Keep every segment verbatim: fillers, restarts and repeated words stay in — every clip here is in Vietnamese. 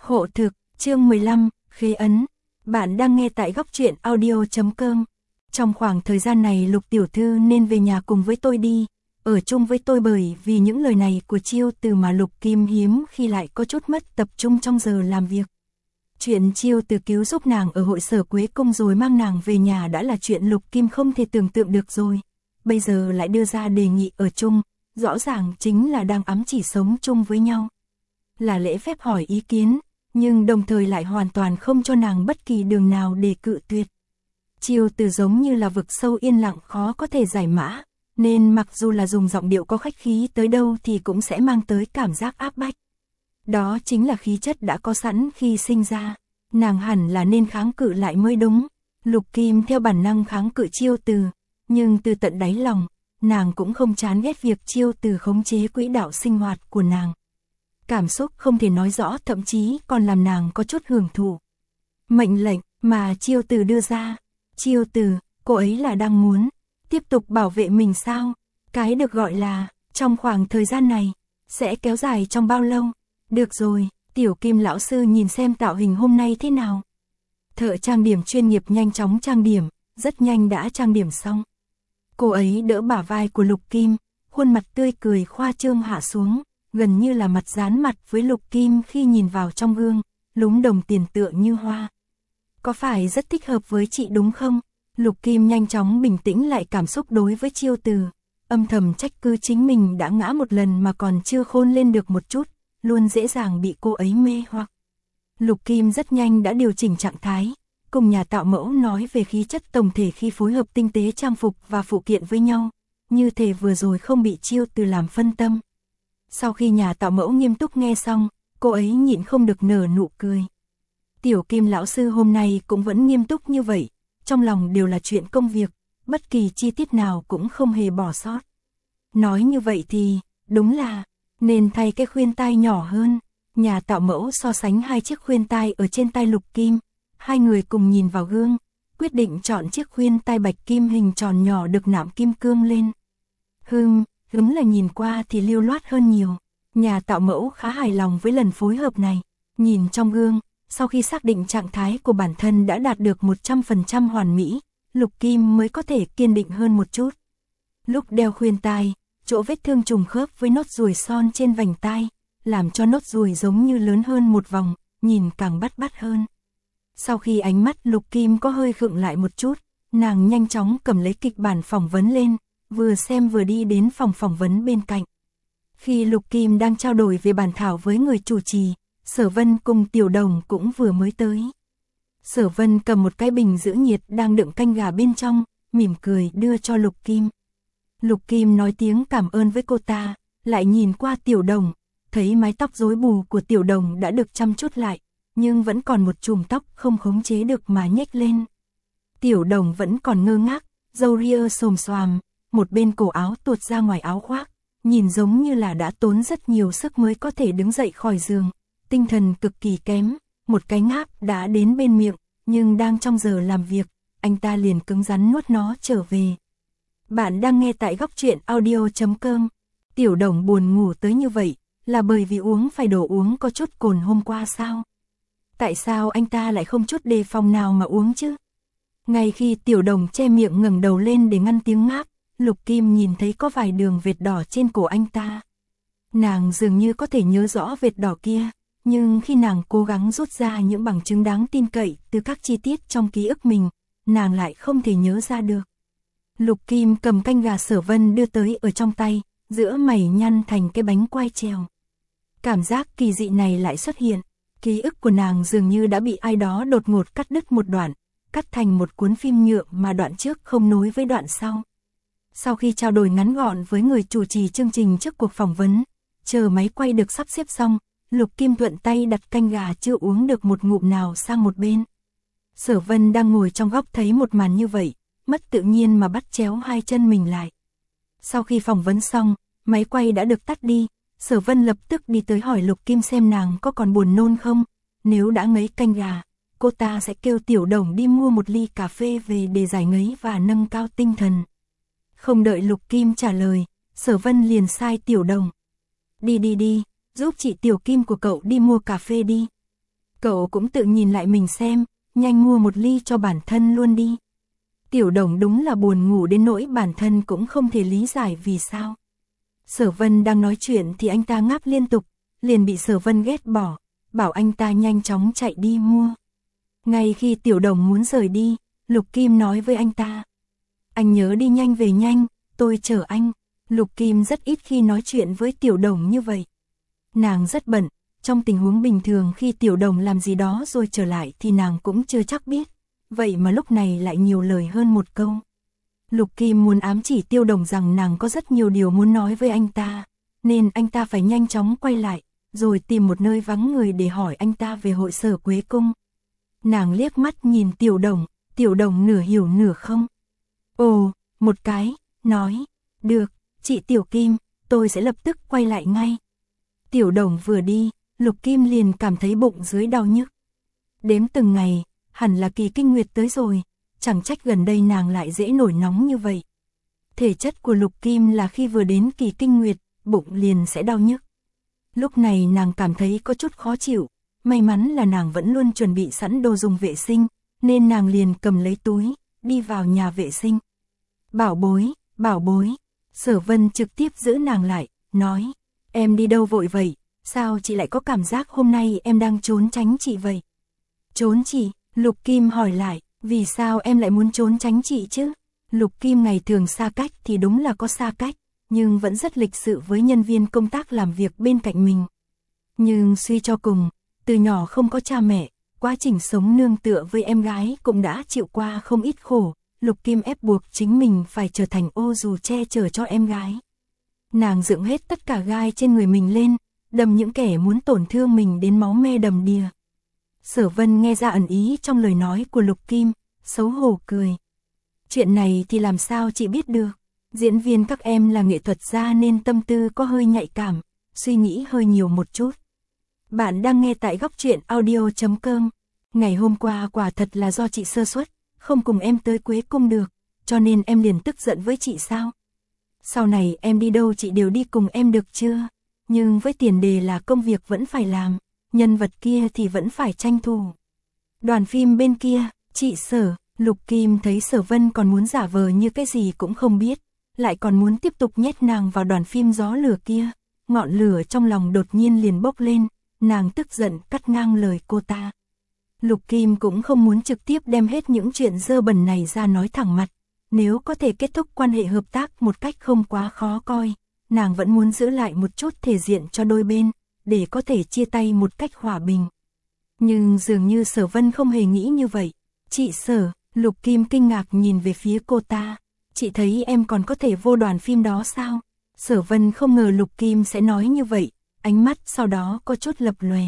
Hộ thực, chương mười lăm, khế ấn. Bạn đang nghe tại góc truyện audio chấm com. Trong khoảng thời gian này Lục tiểu thư nên về nhà cùng với tôi đi, ở chung với tôi, bởi vì những lời này của Chiêu Từ mà Lục Kim hiếm khi lại có chút mất tập trung trong giờ làm việc. Chuyện Chiêu Từ cứu giúp nàng ở hội sở Quế Cung rồi mang nàng về nhà đã là chuyện Lục Kim không thể tưởng tượng được rồi. Bây giờ lại đưa ra đề nghị ở chung, rõ ràng chính là đang ám chỉ sống chung với nhau. Là lễ phép hỏi ý kiến, nhưng đồng thời lại hoàn toàn không cho nàng bất kỳ đường nào để cự tuyệt. Chiêu Từ giống như là vực sâu yên lặng khó có thể giải mã, nên mặc dù là dùng giọng điệu có khách khí tới đâu thì cũng sẽ mang tới cảm giác áp bách. Đó chính là khí chất đã có sẵn khi sinh ra, nàng hẳn là nên kháng cự lại mới đúng. Lục Kim theo bản năng kháng cự Chiêu Từ, nhưng từ tận đáy lòng, nàng cũng không chán ghét việc Chiêu Từ khống chế quỹ đạo sinh hoạt của nàng. Cảm xúc không thể nói rõ, thậm chí còn làm nàng có chút hưởng thụ. Mệnh lệnh mà Chiêu Từ đưa ra, Chiêu Từ, cô ấy là đang muốn tiếp tục bảo vệ mình sao? Cái được gọi là trong khoảng thời gian này sẽ kéo dài trong bao lâu? Được rồi, Tiểu Kim lão sư nhìn xem tạo hình hôm nay thế nào. Thợ trang điểm chuyên nghiệp nhanh chóng trang điểm, rất nhanh đã trang điểm xong. Cô ấy đỡ bả vai của Lục Kim, khuôn mặt tươi cười khoa trương hạ xuống, gần như là mặt dán mặt với Lục Kim khi nhìn vào trong gương, lúm đồng tiền tựa như hoa. Có phải rất thích hợp với chị đúng không? Lục Kim nhanh chóng bình tĩnh lại cảm xúc đối với Chiêu Từ, âm thầm trách cứ chính mình đã ngã một lần mà còn chưa khôn lên được một chút, luôn dễ dàng bị cô ấy mê hoặc. Lục Kim rất nhanh đã điều chỉnh trạng thái, cùng nhà tạo mẫu nói về khí chất tổng thể khi phối hợp tinh tế trang phục và phụ kiện với nhau, như thể vừa rồi không bị Chiêu Từ làm phân tâm. Sau khi nhà tạo mẫu nghiêm túc nghe xong, cô ấy nhịn không được nở nụ cười. Tiểu Kim lão sư hôm nay cũng vẫn nghiêm túc như vậy, trong lòng đều là chuyện công việc, bất kỳ chi tiết nào cũng không hề bỏ sót. Nói như vậy thì, đúng là, nên thay cái khuyên tai nhỏ hơn. Nhà tạo mẫu so sánh hai chiếc khuyên tai ở trên tai Lục Kim, hai người cùng nhìn vào gương, quyết định chọn chiếc khuyên tai bạch kim hình tròn nhỏ được nạm kim cương lên. Hừm, đúng là nhìn qua thì lưu loát hơn nhiều. Nhà tạo mẫu khá hài lòng với lần phối hợp này. Nhìn trong gương, sau khi xác định trạng thái của bản thân đã đạt được một trăm phần trăm hoàn mỹ, Lục Kim mới có thể kiên định hơn một chút. Lúc đeo khuyên tai, chỗ vết thương trùng khớp với nốt ruồi son trên vành tai, làm cho nốt ruồi giống như lớn hơn một vòng, nhìn càng bắt mắt hơn. Sau khi ánh mắt Lục Kim có hơi khựng lại một chút, nàng nhanh chóng cầm lấy kịch bản phỏng vấn lên, vừa xem vừa đi đến phòng phỏng vấn bên cạnh. Khi Lục Kim đang trao đổi về bản thảo với người chủ trì, Sở Vân cùng Tiểu Đồng cũng vừa mới tới. Sở Vân cầm một cái bình giữ nhiệt đang đựng canh gà bên trong, mỉm cười đưa cho Lục Kim. Lục Kim nói tiếng cảm ơn với cô ta, lại nhìn qua Tiểu Đồng, thấy mái tóc rối bù của Tiểu Đồng đã được chăm chút lại, nhưng vẫn còn một chùm tóc không khống chế được mà nhếch lên. Tiểu Đồng vẫn còn ngơ ngác, râu ria xồm xoàm, một bên cổ áo tuột ra ngoài áo khoác, nhìn giống như là đã tốn rất nhiều sức mới có thể đứng dậy khỏi giường, tinh thần cực kỳ kém, một cái ngáp đã đến bên miệng, nhưng đang trong giờ làm việc, anh ta liền cứng rắn nuốt nó trở về. Bạn đang nghe tại góc truyện audio chấm com. Tiểu Đồng buồn ngủ tới như vậy, là bởi vì uống phải đồ uống có chút cồn hôm qua sao? Tại sao anh ta lại không chút đề phòng nào mà uống chứ? Ngay khi Tiểu Đồng che miệng ngẩng đầu lên để ngăn tiếng ngáp, Lục Kim nhìn thấy có vài đường vệt đỏ trên cổ anh ta. Nàng dường như có thể nhớ rõ vệt đỏ kia, nhưng khi nàng cố gắng rút ra những bằng chứng đáng tin cậy từ các chi tiết trong ký ức mình, nàng lại không thể nhớ ra được. Lục Kim cầm canh gà Sở Vân đưa tới ở trong tay, giữa mày nhăn thành cái bánh quai treo. Cảm giác kỳ dị này lại xuất hiện, ký ức của nàng dường như đã bị ai đó đột ngột cắt đứt một đoạn, cắt thành một cuốn phim nhựa mà đoạn trước không nối với đoạn sau. Sau khi trao đổi ngắn gọn với người chủ trì chương trình trước cuộc phỏng vấn, chờ máy quay được sắp xếp xong, Lục Kim thuận tay đặt canh gà chưa uống được một ngụm nào sang một bên. Sở Vân đang ngồi trong góc thấy một màn như vậy, mất tự nhiên mà bắt chéo hai chân mình lại. Sau khi phỏng vấn xong, máy quay đã được tắt đi, Sở Vân lập tức đi tới hỏi Lục Kim xem nàng có còn buồn nôn không, nếu đã ngấy canh gà, cô ta sẽ kêu Tiểu Đồng đi mua một ly cà phê về để giải ngấy và nâng cao tinh thần. Không đợi Lục Kim trả lời, Sở Vân liền sai Tiểu Đồng. Đi đi đi, giúp chị Tiểu Kim của cậu đi mua cà phê đi. cậu cũng tự nhìn lại mình xem, nhanh mua một ly cho bản thân luôn đi. Tiểu Đồng đúng là buồn ngủ đến nỗi bản thân cũng không thể lý giải vì sao. Sở Vân đang nói chuyện thì anh ta ngáp liên tục, liền bị Sở Vân ghét bỏ, bảo anh ta nhanh chóng chạy đi mua. Ngay khi Tiểu Đồng muốn rời đi, Lục Kim nói với anh ta: anh nhớ đi nhanh về nhanh, tôi chở anh. Lục Kim rất ít khi nói chuyện với Tiểu Đồng như vậy. Nàng rất bận, trong tình huống bình thường khi Tiểu Đồng làm gì đó rồi trở lại thì nàng cũng chưa chắc biết, vậy mà lúc này lại nhiều lời hơn một câu. Lục Kim muốn ám chỉ Tiểu Đồng rằng nàng có rất nhiều điều muốn nói với anh ta, nên anh ta phải nhanh chóng quay lại, rồi tìm một nơi vắng người để hỏi anh ta về hội sở Quế Cung. Nàng liếc mắt nhìn Tiểu Đồng, Tiểu Đồng nửa hiểu nửa không. Ồ, một cái, nói, được, chị Tiểu Kim, tôi sẽ lập tức quay lại ngay. Tiểu Đồng vừa đi, Lục Kim liền cảm thấy bụng dưới đau nhức. Đếm từng ngày, hẳn là kỳ kinh nguyệt tới rồi, chẳng trách gần đây nàng lại dễ nổi nóng như vậy. Thể chất của Lục Kim là khi vừa đến kỳ kinh nguyệt, bụng liền sẽ đau nhức. Lúc này nàng cảm thấy có chút khó chịu, may mắn là nàng vẫn luôn chuẩn bị sẵn đồ dùng vệ sinh, nên nàng liền cầm lấy túi, đi vào nhà vệ sinh. Bảo bối, bảo bối, Sở Vân trực tiếp giữ nàng lại, nói, em đi đâu vội vậy, sao chị lại có cảm giác hôm nay em đang trốn tránh chị vậy? Trốn chị? Lục Kim hỏi lại, vì sao em lại muốn trốn tránh chị chứ? Lục Kim ngày thường xa cách thì đúng là có xa cách, nhưng vẫn rất lịch sự với nhân viên công tác làm việc bên cạnh mình. Nhưng suy cho cùng, từ nhỏ không có cha mẹ, quá trình sống nương tựa với em gái cũng đã chịu qua không ít khổ, Lục Kim ép buộc chính mình phải trở thành ô dù che chở cho em gái. Nàng dựng hết tất cả gai trên người mình lên, đâm những kẻ muốn tổn thương mình đến máu me đầm đìa. Sở Vân nghe ra ẩn ý trong lời nói của Lục Kim, xấu hổ cười. Chuyện này thì làm sao chị biết được, diễn viên các em là nghệ thuật gia nên tâm tư có hơi nhạy cảm, suy nghĩ hơi nhiều một chút. Bạn đang nghe tại góc truyện audio chấm com. Ngày hôm qua quả thật là do chị sơ suất, không cùng em tới Quế Cung được, cho nên em liền tức giận với chị sao? Sau này em đi đâu chị đều đi cùng em được chưa? Nhưng với tiền đề là công việc vẫn phải làm, nhân vật kia thì vẫn phải tranh thủ. Đoàn phim bên kia, chị Sở, Lục Kim thấy Sở Vân còn muốn giả vờ như cái gì cũng không biết, lại còn muốn tiếp tục nhét nàng vào đoàn phim gió lửa kia, ngọn lửa trong lòng đột nhiên liền bốc lên, nàng tức giận cắt ngang lời cô ta. Lục Kim cũng không muốn trực tiếp đem hết những chuyện dơ bẩn này ra nói thẳng mặt, nếu có thể kết thúc quan hệ hợp tác một cách không quá khó coi, nàng vẫn muốn giữ lại một chút thể diện cho đôi bên, để có thể chia tay một cách hòa bình. Nhưng dường như Sở Vân không hề nghĩ như vậy. Chị Sở, Lục Kim kinh ngạc nhìn về phía cô ta, chị thấy em còn có thể vô đoàn phim đó sao? Sở Vân không ngờ Lục Kim sẽ nói như vậy, ánh mắt sau đó có chút lập lòe.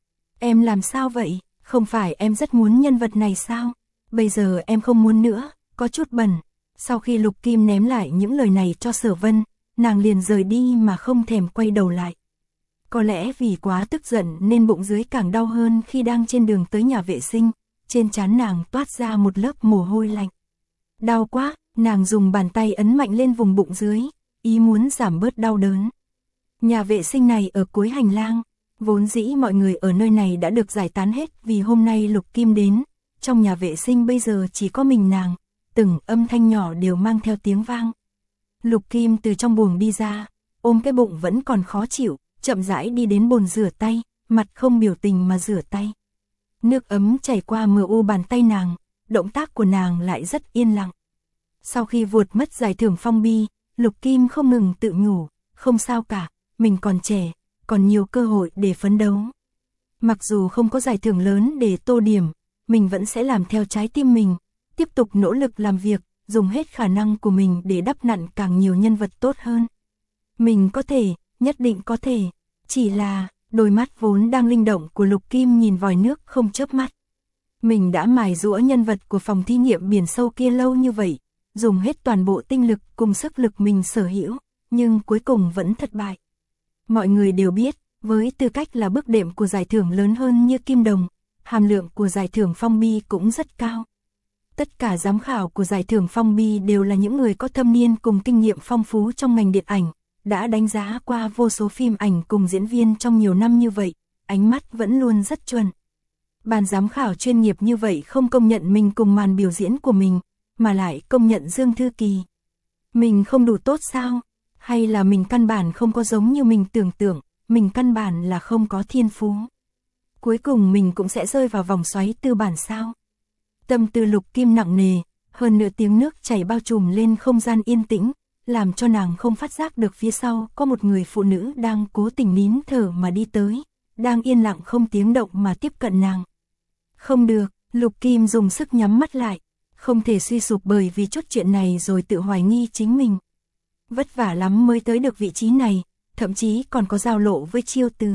Em làm sao vậy? Không phải em rất muốn nhân vật này sao? Bây giờ em không muốn nữa, có chút bẩn. Sau khi Lục Kim ném lại những lời này cho Sở Vân, nàng liền rời đi mà không thèm quay đầu lại. Có lẽ vì quá tức giận nên bụng dưới càng đau hơn khi đang trên đường tới nhà vệ sinh, trên trán nàng toát ra một lớp mồ hôi lạnh. Đau quá, nàng dùng bàn tay ấn mạnh lên vùng bụng dưới, ý muốn giảm bớt đau đớn. Nhà vệ sinh này ở cuối hành lang, vốn dĩ mọi người ở nơi này đã được giải tán hết vì hôm nay Lục Kim đến, trong nhà vệ sinh bây giờ chỉ có mình nàng, từng âm thanh nhỏ đều mang theo tiếng vang. Lục Kim từ trong buồng đi ra, ôm cái bụng vẫn còn khó chịu, chậm rãi đi đến bồn rửa tay, mặt không biểu tình mà rửa tay. Nước ấm chảy qua mờ u bàn tay nàng, động tác của nàng lại rất yên lặng. Sau khi vuột mất giải thưởng Phong Bi, Lục Kim không ngừng tự nhủ, không sao cả, mình còn trẻ, còn nhiều cơ hội để phấn đấu. Mặc dù không có giải thưởng lớn để tô điểm, mình vẫn sẽ làm theo trái tim mình, tiếp tục nỗ lực làm việc, dùng hết khả năng của mình để đắp nặn càng nhiều nhân vật tốt hơn. Mình có thể, nhất định có thể, chỉ là đôi mắt vốn đang linh động của Lục Kim nhìn vòi nước không chớp mắt. Mình đã mài giũa nhân vật của phòng thí nghiệm biển sâu kia lâu như vậy, dùng hết toàn bộ tinh lực cùng sức lực mình sở hữu, nhưng cuối cùng vẫn thất bại. Mọi người đều biết, với tư cách là bước đệm của giải thưởng lớn hơn như Kim Đồng, hàm lượng của giải thưởng Phong Bi cũng rất cao. Tất cả giám khảo của giải thưởng Phong Bi đều là những người có thâm niên cùng kinh nghiệm phong phú trong ngành điện ảnh, đã đánh giá qua vô số phim ảnh cùng diễn viên trong nhiều năm như vậy, ánh mắt vẫn luôn rất chuẩn. Ban giám khảo chuyên nghiệp như vậy không công nhận mình cùng màn biểu diễn của mình, mà lại công nhận Dương Thư Kỳ. Mình không đủ tốt sao? Hay là mình căn bản không có giống như mình tưởng tượng, mình căn bản là không có thiên phú. Cuối cùng mình cũng sẽ rơi vào vòng xoáy tư bản sao? Tâm tư Lục Kim nặng nề, hơn nữa tiếng nước chảy bao trùm lên không gian yên tĩnh, làm cho nàng không phát giác được phía sau có một người phụ nữ đang cố tình nín thở mà đi tới, đang yên lặng không tiếng động mà tiếp cận nàng. Không được, Lục Kim dùng sức nhắm mắt lại, không thể suy sụp bởi vì chốt chuyện này rồi tự hoài nghi chính mình. Vất vả lắm mới tới được vị trí này, thậm chí còn có giao lộ với Chiêu Từ.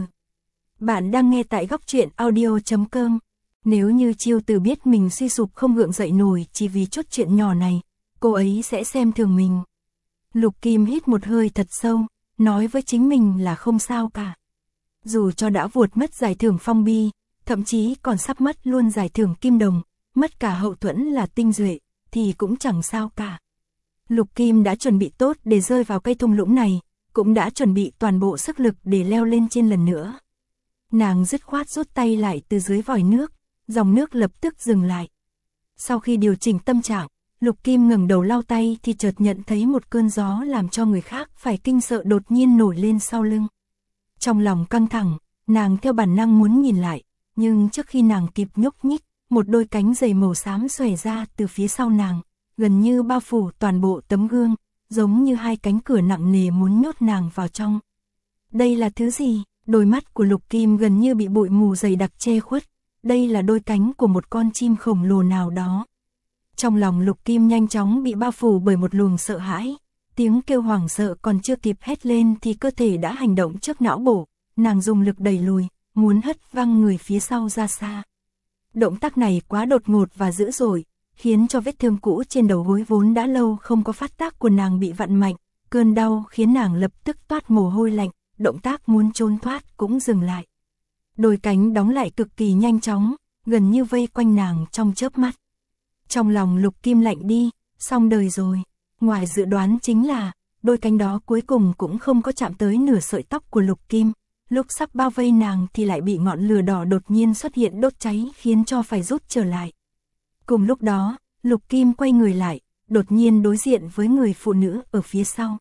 Bạn đang nghe tại góc truyện audio chấm com. Nếu như Chiêu Từ biết mình suy sụp không gượng dậy nổi chỉ vì chốt chuyện nhỏ này, cô ấy sẽ xem thường mình. Lục Kim hít một hơi thật sâu, nói với chính mình là không sao cả. Dù cho đã vuột mất giải thưởng Phong Bi, thậm chí còn sắp mất luôn giải thưởng Kim Đồng, mất cả hậu thuẫn là Tinh Duệ, thì cũng chẳng sao cả. Lục Kim đã chuẩn bị tốt để rơi vào cây thung lũng này, cũng đã chuẩn bị toàn bộ sức lực để leo lên trên lần nữa. Nàng dứt khoát rút tay lại từ dưới vòi nước, dòng nước lập tức dừng lại. Sau khi điều chỉnh tâm trạng, Lục Kim ngẩng đầu lau tay thì chợt nhận thấy một cơn gió làm cho người khác phải kinh sợ đột nhiên nổi lên sau lưng. Trong lòng căng thẳng, nàng theo bản năng muốn nhìn lại, nhưng trước khi nàng kịp nhúc nhích, một đôi cánh dày màu xám xòe ra từ phía sau nàng, gần như bao phủ toàn bộ tấm gương, giống như hai cánh cửa nặng nề muốn nhốt nàng vào trong. Đây là thứ gì? Đôi mắt của Lục Kim gần như bị bụi mù dày đặc che khuất, đây là đôi cánh của một con chim khổng lồ nào đó. Trong lòng Lục Kim nhanh chóng bị bao phủ bởi một luồng sợ hãi, tiếng kêu hoảng sợ còn chưa kịp hét lên thì cơ thể đã hành động trước não bộ, nàng dùng lực đẩy lùi, muốn hất văng người phía sau ra xa. Động tác này quá đột ngột và dữ dội, khiến cho vết thương cũ trên đầu gối vốn đã lâu không có phát tác của nàng bị vặn mạnh, cơn đau khiến nàng lập tức toát mồ hôi lạnh, động tác muốn trốn thoát cũng dừng lại. Đôi cánh đóng lại cực kỳ nhanh chóng, gần như vây quanh nàng trong chớp mắt. Trong lòng Lục Kim lạnh đi, xong đời rồi. Ngoài dự đoán chính là, đôi cánh đó cuối cùng cũng không có chạm tới nửa sợi tóc của Lục Kim. Lúc sắp bao vây nàng thì lại bị ngọn lửa đỏ đột nhiên xuất hiện đốt cháy khiến cho phải rút trở lại. Cùng lúc đó, Lục Kim quay người lại, đột nhiên đối diện với người phụ nữ ở phía sau.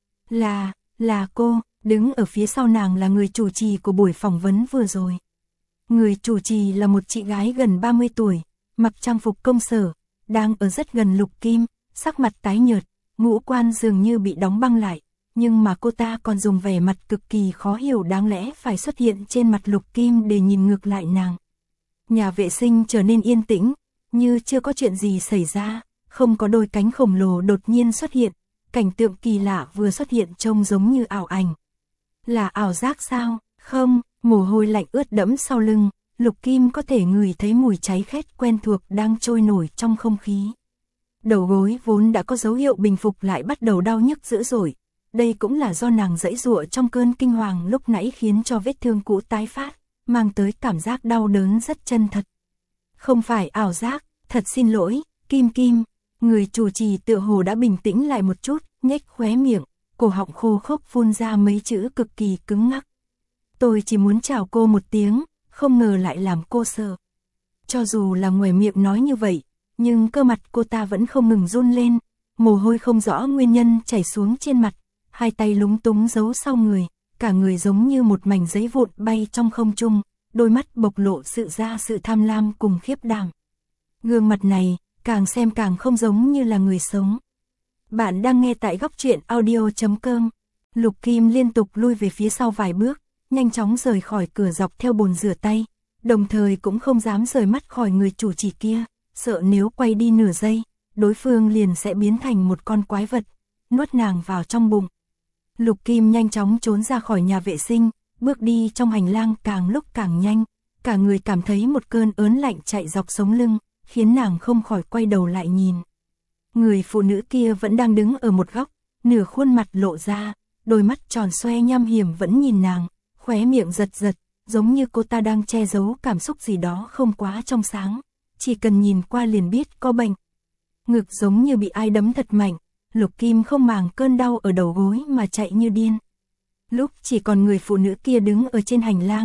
Là, là cô, đứng ở phía sau nàng là người chủ trì của buổi phỏng vấn vừa rồi. Người chủ trì là một chị gái gần ba mươi tuổi, mặc trang phục công sở, đang ở rất gần Lục Kim, sắc mặt tái nhợt, ngũ quan dường như bị đóng băng lại, nhưng mà cô ta còn dùng vẻ mặt cực kỳ khó hiểu đáng lẽ phải xuất hiện trên mặt Lục Kim để nhìn ngược lại nàng. Nhà vệ sinh trở nên yên tĩnh, như chưa có chuyện gì xảy ra, không có đôi cánh khổng lồ đột nhiên xuất hiện, cảnh tượng kỳ lạ vừa xuất hiện trông giống như ảo ảnh. Là ảo giác sao? Không, mồ hôi lạnh ướt đẫm sau lưng, Lục Kim có thể ngửi thấy mùi cháy khét quen thuộc đang trôi nổi trong không khí. Đầu gối vốn đã có dấu hiệu bình phục lại bắt đầu đau nhức dữ dội, đây cũng là do nàng giãy giụa trong cơn kinh hoàng lúc nãy khiến cho vết thương cũ tái phát, mang tới cảm giác đau đớn rất chân thật. Không phải ảo giác, thật xin lỗi, Kim Kim. Người chủ trì tựa hồ đã bình tĩnh lại một chút, nhếch khóe miệng, cổ họng khô khốc phun ra mấy chữ cực kỳ cứng ngắc. Tôi chỉ muốn chào cô một tiếng, không ngờ lại làm cô sợ. Cho dù là ngoài miệng nói như vậy, nhưng cơ mặt cô ta vẫn không ngừng run lên, mồ hôi không rõ nguyên nhân chảy xuống trên mặt, hai tay lúng túng giấu sau người, cả người giống như một mảnh giấy vụn bay trong không trung, đôi mắt bộc lộ sự ra sự tham lam cùng khiếp đảm. Gương mặt này, càng xem càng không giống như là người sống. Bạn đang nghe tại góc truyện audio chấm com. Lục Kim liên tục lui về phía sau vài bước, nhanh chóng rời khỏi cửa dọc theo bồn rửa tay, đồng thời cũng không dám rời mắt khỏi người chủ trì kia, sợ nếu quay đi nửa giây, đối phương liền sẽ biến thành một con quái vật, nuốt nàng vào trong bụng. Lục Kim nhanh chóng trốn ra khỏi nhà vệ sinh, bước đi trong hành lang càng lúc càng nhanh, cả người cảm thấy một cơn ớn lạnh chạy dọc sống lưng, khiến nàng không khỏi quay đầu lại nhìn. Người phụ nữ kia vẫn đang đứng ở một góc, nửa khuôn mặt lộ ra, đôi mắt tròn xoe nham hiểm vẫn nhìn nàng, khóe miệng giật giật, giống như cô ta đang che giấu cảm xúc gì đó không quá trong sáng, chỉ cần nhìn qua liền biết có bệnh. Ngực giống như bị ai đấm thật mạnh, Lục Kim không màng cơn đau ở đầu gối mà chạy như điên. Lúc chỉ còn người phụ nữ kia đứng ở trên hành lang,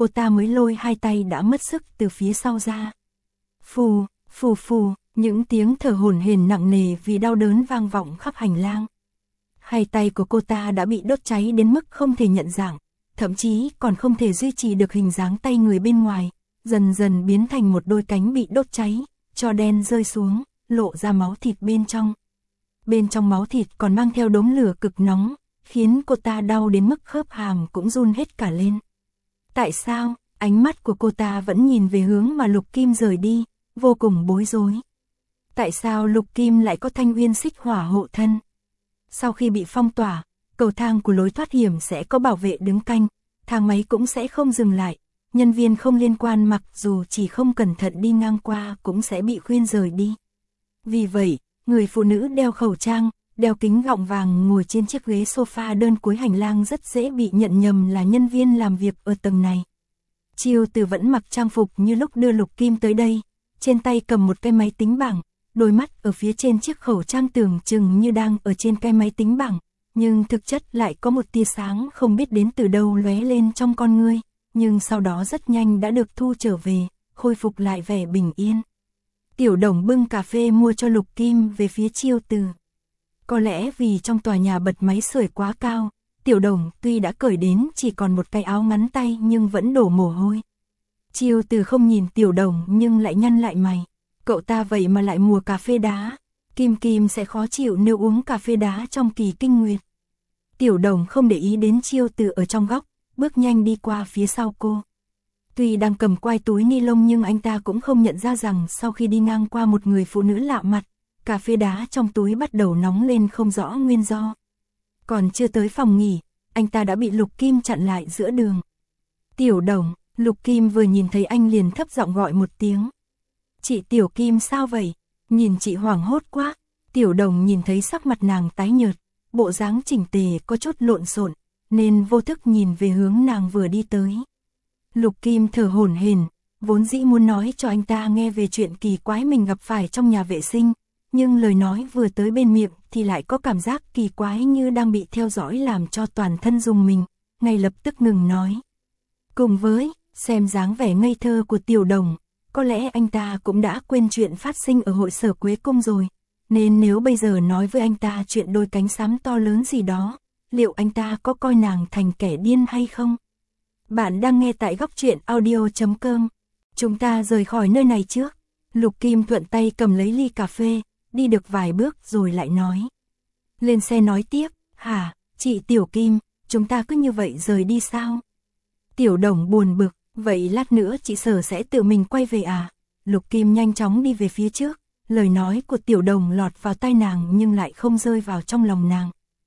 cô ta mới lôi hai tay đã mất sức từ phía sau ra. Phù, phù phù, những tiếng thở hổn hển nặng nề vì đau đớn vang vọng khắp hành lang. Hai tay của cô ta đã bị đốt cháy đến mức không thể nhận dạng, thậm chí còn không thể duy trì được hình dáng tay người bên ngoài, dần dần biến thành một đôi cánh bị đốt cháy, cho đen rơi xuống, lộ ra máu thịt bên trong. Bên trong máu thịt còn mang theo đốm lửa cực nóng, khiến cô ta đau đến mức khớp hàm cũng run hết cả lên. Tại sao? Ánh mắt của cô ta vẫn nhìn về hướng mà Lục Kim rời đi, vô cùng bối rối. Tại sao Lục Kim lại có Thanh Uyên Xích Hỏa hộ thân? Sau khi bị phong tỏa, cầu thang của lối thoát hiểm sẽ có bảo vệ đứng canh, thang máy cũng sẽ không dừng lại, nhân viên không liên quan mặc dù chỉ không cẩn thận đi ngang qua cũng sẽ bị khuyên rời đi. Vì vậy, người phụ nữ đeo khẩu trang, đeo kính gọng vàng ngồi trên chiếc ghế sofa đơn cuối hành lang rất dễ bị nhận nhầm là nhân viên làm việc ở tầng này. Chiêu Từ vẫn mặc trang phục như lúc đưa Lục Kim tới đây, trên tay cầm một cái máy tính bảng, đôi mắt ở phía trên chiếc khẩu trang tưởng chừng như đang ở trên cái máy tính bảng, nhưng thực chất lại có một tia sáng không biết đến từ đâu lóe lên trong con ngươi, nhưng sau đó rất nhanh đã được thu trở về, khôi phục lại vẻ bình yên. Tiểu Đồng bưng cà phê mua cho Lục Kim về phía Chiêu Từ. Có lẽ vì trong tòa nhà bật máy sưởi quá cao, Tiểu Đồng tuy đã cởi đến chỉ còn một cái áo ngắn tay nhưng vẫn đổ mồ hôi. Chiêu Từ không nhìn Tiểu Đồng nhưng lại nhăn lại mày. Cậu ta vậy mà lại mua cà phê đá. Kim Kim sẽ khó chịu nếu uống cà phê đá trong kỳ kinh nguyệt. Tiểu Đồng không để ý đến Chiêu Từ ở trong góc, bước nhanh đi qua phía sau cô. Tuy đang cầm quai túi ni lông nhưng anh ta cũng không nhận ra rằng sau khi đi ngang qua một người phụ nữ lạ mặt, cà phê đá trong túi bắt đầu nóng lên không rõ nguyên do. Còn chưa tới phòng nghỉ, anh ta đã bị Lục Kim chặn lại giữa đường. Tiểu Đồng, Lục Kim vừa nhìn thấy anh liền thấp giọng gọi một tiếng. Chị Tiểu Kim sao vậy? Nhìn chị hoảng hốt quá. Tiểu Đồng nhìn thấy sắc mặt nàng tái nhợt, bộ dáng chỉnh tề có chút lộn xộn, nên vô thức nhìn về hướng nàng vừa đi tới. Lục Kim thở hổn hển, vốn dĩ muốn nói cho anh ta nghe về chuyện kỳ quái mình gặp phải trong nhà vệ sinh, nhưng lời nói vừa tới bên miệng thì lại có cảm giác kỳ quái như đang bị theo dõi làm cho toàn thân rùng mình, ngay lập tức ngừng nói. Cùng với, xem dáng vẻ ngây thơ của Tiểu Đồng, có lẽ anh ta cũng đã quên chuyện phát sinh ở hội sở Quế Cung rồi, nên nếu bây giờ nói với anh ta chuyện đôi cánh xám to lớn gì đó, liệu anh ta có coi nàng thành kẻ điên hay không? Bạn đang nghe tại góc truyện audio chấm com. Chúng ta rời khỏi nơi này trước. Lục Kim thuận tay cầm lấy ly cà phê, đi được vài bước rồi lại nói. Lên xe nói tiếp, hả, chị Tiểu Kim, chúng ta cứ như vậy rời đi sao? Tiểu Đồng buồn bực, vậy lát nữa chị Sở sẽ tự mình quay về à? Lục Kim nhanh chóng đi về phía trước, lời nói của Tiểu Đồng lọt vào tai nàng nhưng lại không rơi vào trong lòng nàng.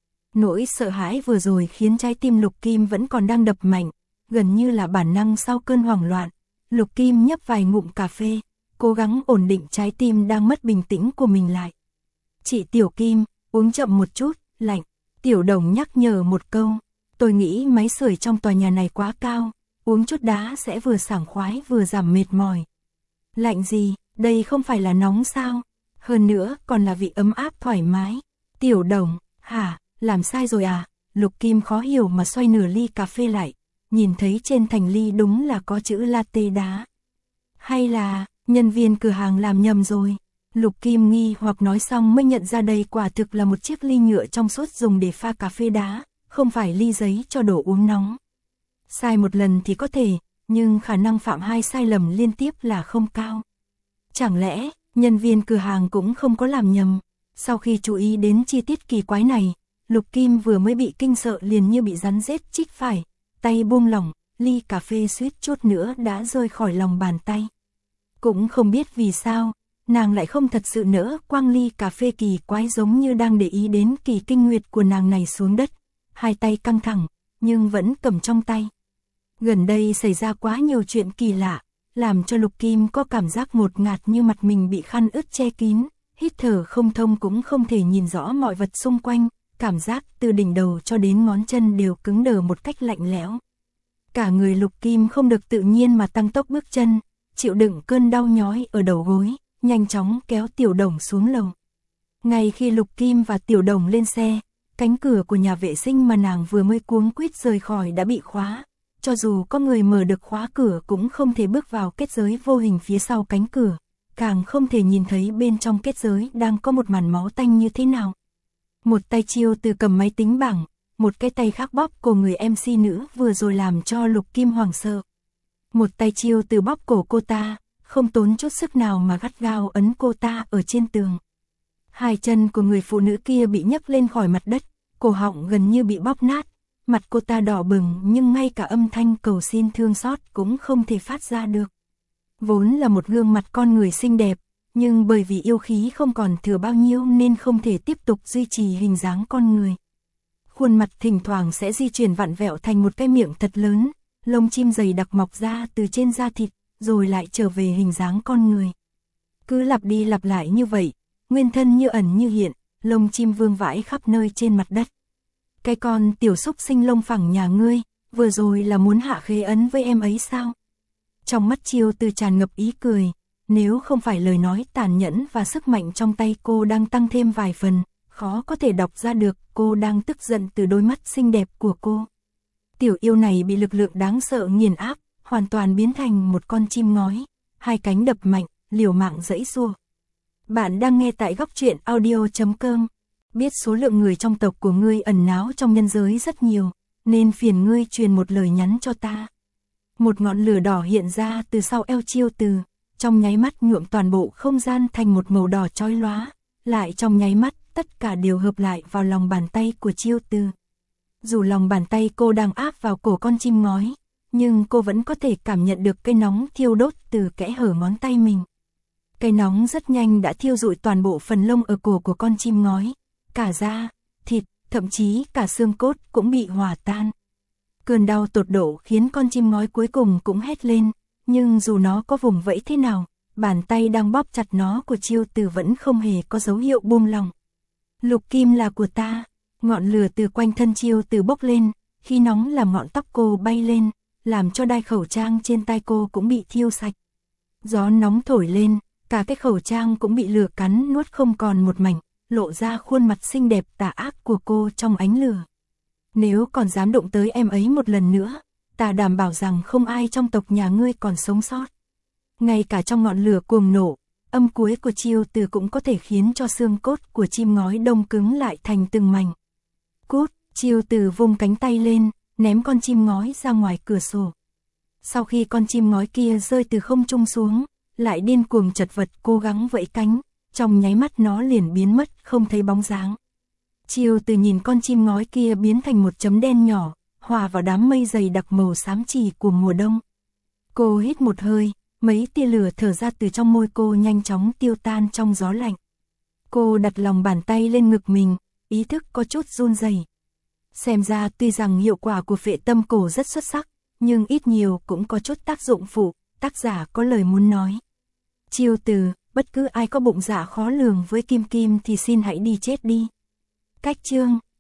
Nỗi sợ hãi vừa rồi khiến trái tim Lục Kim vẫn còn đang đập mạnh, gần như là bản năng sau cơn hoảng loạn. Lục Kim nhấp vài ngụm cà phê, cố gắng ổn định trái tim đang mất bình tĩnh của mình lại. Chị Tiểu Kim, uống chậm một chút, lạnh. Tiểu Đồng nhắc nhở một câu, tôi nghĩ máy sưởi trong tòa nhà này quá cao, uống chút đá sẽ vừa sảng khoái vừa giảm mệt mỏi. Lạnh gì, đây không phải là nóng sao? Hơn nữa còn là vị ấm áp thoải mái. Tiểu Đồng, hả, làm sai rồi à? Lục Kim khó hiểu mà xoay nửa ly cà phê lại, nhìn thấy trên thành ly đúng là có chữ latte đá. Hay là, nhân viên cửa hàng làm nhầm rồi? Lục Kim nghi hoặc nói xong mới nhận ra đây quả thực là một chiếc ly nhựa trong suốt dùng để pha cà phê đá, không phải ly giấy cho đồ uống nóng. Sai một lần thì có thể, nhưng khả năng phạm hai sai lầm liên tiếp là không cao. Chẳng lẽ, nhân viên cửa hàng cũng không có làm nhầm? Sau khi chú ý đến chi tiết kỳ quái này, Lục Kim vừa mới bị kinh sợ liền như bị rắn rết chích phải, tay buông lỏng, ly cà phê suýt chút nữa đã rơi khỏi lòng bàn tay. Cũng không biết vì sao, nàng lại không thật sự nỡ quăng ly cà phê kỳ quái giống như đang để ý đến kỳ kinh nguyệt của nàng này xuống đất, hai tay căng thẳng, nhưng vẫn cầm trong tay. Gần đây xảy ra quá nhiều chuyện kỳ lạ, làm cho Lục Kim có cảm giác ngột ngạt như mặt mình bị khăn ướt che kín, hít thở không thông cũng không thể nhìn rõ mọi vật xung quanh, cảm giác từ đỉnh đầu cho đến ngón chân đều cứng đờ một cách lạnh lẽo. Cả người Lục Kim không được tự nhiên mà tăng tốc bước chân, chịu đựng cơn đau nhói ở đầu gối, nhanh chóng kéo Tiểu Đồng xuống lầu. Ngay khi Lục Kim và Tiểu Đồng lên xe, cánh cửa của nhà vệ sinh mà nàng vừa mới cuống quýt rời khỏi đã bị khóa, cho dù có người mở được khóa cửa cũng không thể bước vào kết giới vô hình phía sau cánh cửa, càng không thể nhìn thấy bên trong kết giới đang có một màn máu tanh như thế nào. Một tay Chiêu Từ cầm máy tính bảng, một cái tay khác bóp cổ người em xê nữ vừa rồi làm cho Lục Kim hoảng sợ. Một tay Chiêu Từ bóp cổ cô ta, không tốn chút sức nào mà gắt gao ấn cô ta ở trên tường. Hai chân của người phụ nữ kia bị nhấc lên khỏi mặt đất, cổ họng gần như bị bóp nát, mặt cô ta đỏ bừng nhưng ngay cả âm thanh cầu xin thương xót cũng không thể phát ra được. Vốn là một gương mặt con người xinh đẹp, nhưng bởi vì yêu khí không còn thừa bao nhiêu nên không thể tiếp tục duy trì hình dáng con người. Khuôn mặt thỉnh thoảng sẽ di chuyển vặn vẹo thành một cái miệng thật lớn, lông chim dày đặc mọc ra từ trên da thịt, rồi lại trở về hình dáng con người. Cứ lặp đi lặp lại như vậy, nguyên thân như ẩn như hiện, lông chim vương vãi khắp nơi trên mặt đất. Cái con tiểu xúc sinh lông phẳng nhà ngươi, vừa rồi là muốn hạ khế ấn với em ấy sao? Trong mắt Chiêu Từ tràn ngập ý cười, nếu không phải lời nói tàn nhẫn và sức mạnh trong tay cô đang tăng thêm vài phần, khó có thể đọc ra được cô đang tức giận từ đôi mắt xinh đẹp của cô. Tiểu yêu này bị lực lượng đáng sợ nghiền áp, hoàn toàn biến thành một con chim ngói, hai cánh đập mạnh, liều mạng giãy giụa. Bạn đang nghe tại góc truyện audio chấm com. Biết số lượng người trong tộc của ngươi ẩn náu trong nhân giới rất nhiều, nên phiền ngươi truyền một lời nhắn cho ta. Một ngọn lửa đỏ hiện ra từ sau eo Chiêu Từ, trong nháy mắt nhuộm toàn bộ không gian thành một màu đỏ chói lóa, lại trong nháy mắt tất cả đều hợp lại vào lòng bàn tay của Chiêu Từ. Dù lòng bàn tay cô đang áp vào cổ con chim ngói, nhưng cô vẫn có thể cảm nhận được cái nóng thiêu đốt từ kẽ hở ngón tay mình. Cái nóng rất nhanh đã thiêu rụi toàn bộ phần lông ở cổ của con chim ngói, cả da, thịt, thậm chí cả xương cốt cũng bị hòa tan. Cơn đau tột độ khiến con chim ngói cuối cùng cũng hét lên, nhưng dù nó có vùng vẫy thế nào, bàn tay đang bóp chặt nó của Chiêu Từ vẫn không hề có dấu hiệu buông lỏng. Lục Kim là của ta. Ngọn lửa từ quanh thân Chiêu Từ bốc lên, khi nóng làm ngọn tóc cô bay lên, làm cho đai khẩu trang trên tai cô cũng bị thiêu sạch. Gió nóng thổi lên, cả cái khẩu trang cũng bị lửa cắn nuốt không còn một mảnh, lộ ra khuôn mặt xinh đẹp tà ác của cô trong ánh lửa. Nếu còn dám đụng tới em ấy một lần nữa, ta đảm bảo rằng không ai trong tộc nhà ngươi còn sống sót. Ngay cả trong ngọn lửa cuồng nổ, âm cuối của Chiêu Từ cũng có thể khiến cho xương cốt của chim ngói đông cứng lại thành từng mảnh. Cút, Chiêu Từ vung cánh tay lên, ném con chim ngói ra ngoài cửa sổ. Sau khi con chim ngói kia rơi từ không trung xuống, lại điên cuồng chật vật cố gắng vẫy cánh, trong nháy mắt nó liền biến mất không thấy bóng dáng. Chiêu Từ nhìn con chim ngói kia biến thành một chấm đen nhỏ, hòa vào đám mây dày đặc màu xám chì của mùa đông. Cô hít một hơi, mấy tia lửa thở ra từ trong môi cô nhanh chóng tiêu tan trong gió lạnh. Cô đặt lòng bàn tay lên ngực mình, ý thức có chút run rẩy. Xem ra tuy rằng hiệu quả của phệ tâm cổ rất xuất sắc, nhưng ít nhiều cũng có chút tác dụng phụ, tác giả có lời muốn nói. Chiêu Từ, bất cứ ai có bụng dạ khó lường với Kim Kim thì xin hãy đi chết đi. Cách chương